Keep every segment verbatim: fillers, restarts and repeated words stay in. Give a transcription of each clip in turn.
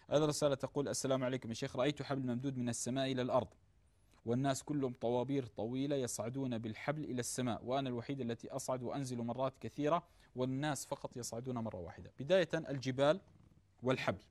هذا رسالة تقول: السلام عليكم يا شيخ، رأيت حبل ممدود من السماء إلى الأرض، والناس كلهم طوابير طويلة يصعدون بالحبل إلى السماء، وأنا الوحيد التي أصعد وأنزل مرات كثيرة، والناس فقط يصعدون مرة واحدة. بداية الجبال والحبل.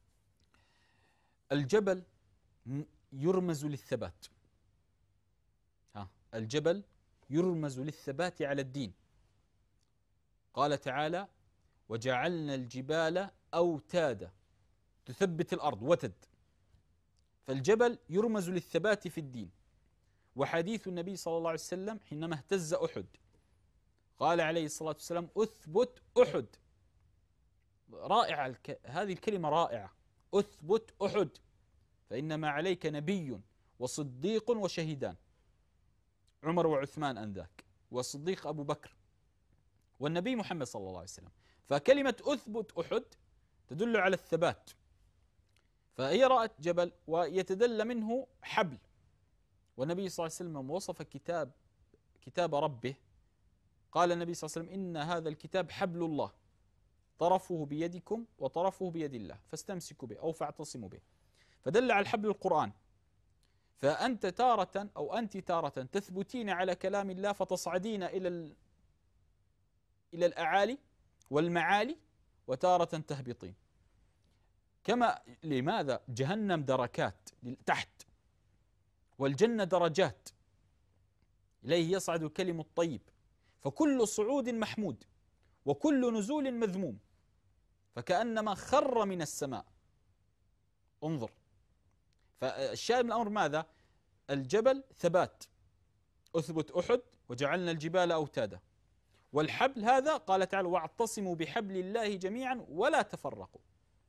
الجبل يرمز للثبات. ها الجبل يرمز للثبات على الدين. قال تعالى: وجعلنا الجبال أوتادا تثبت الأرض، وتد. فالجبل يرمز للثبات في الدين. وحديث النبي صلى الله عليه وسلم حينما اهتز أحد قال عليه الصلاة والسلام: أثبت أحد. رائعة الك... هذه الكلمة رائعة، أثبت أحد، فإنما عليك نبي وصديق وشهيدان، عمر وعثمان أنذاك، والصديق أبو بكر، والنبي محمد صلى الله عليه وسلم. فكلمة أثبت أحد تدل على الثبات. فهي رأت جبل ويتدلى منه حبل، والنبي صلى الله عليه وسلم وصف كتاب كتاب ربه، قال النبي صلى الله عليه وسلم: إن هذا الكتاب حبل الله طرفه بيدكم وطرفه بيد الله فاستمسكوا به أو فاعتصموا به. فدل على الحبل القرآن. فأنت تارة أو أنت تارة تثبتين على كلام الله فتصعدين إلى إلى الأعالي والمعالي، وتارة تهبطين. كما لماذا جهنم دركات تحت، والجنة درجات، إليه يصعد الكلم الطيب، فكل صعود محمود وكل نزول مذموم، فكأنما خر من السماء. انظر، فالشاهد من الأمر ماذا؟ الجبل ثبات، أثبت أحد وجعلنا الجبال أوتادا. والحبل هذا قال تعالى: واعتصموا بحبل الله جميعا ولا تفرقوا.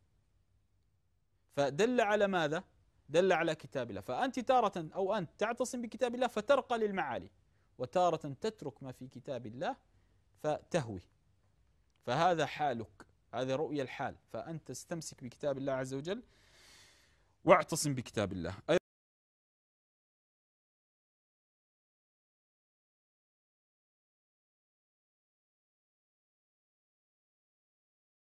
فدل على ماذا؟ دل على كتاب الله. فأنت تارة أو أنت تعتصم بكتاب الله فترقى للمعالي، وتارة تترك ما في كتاب الله فتهوي. فهذا حالك، هذه رؤية الحال. فأنت استمسك بكتاب الله عز وجل واعتصم بكتاب الله.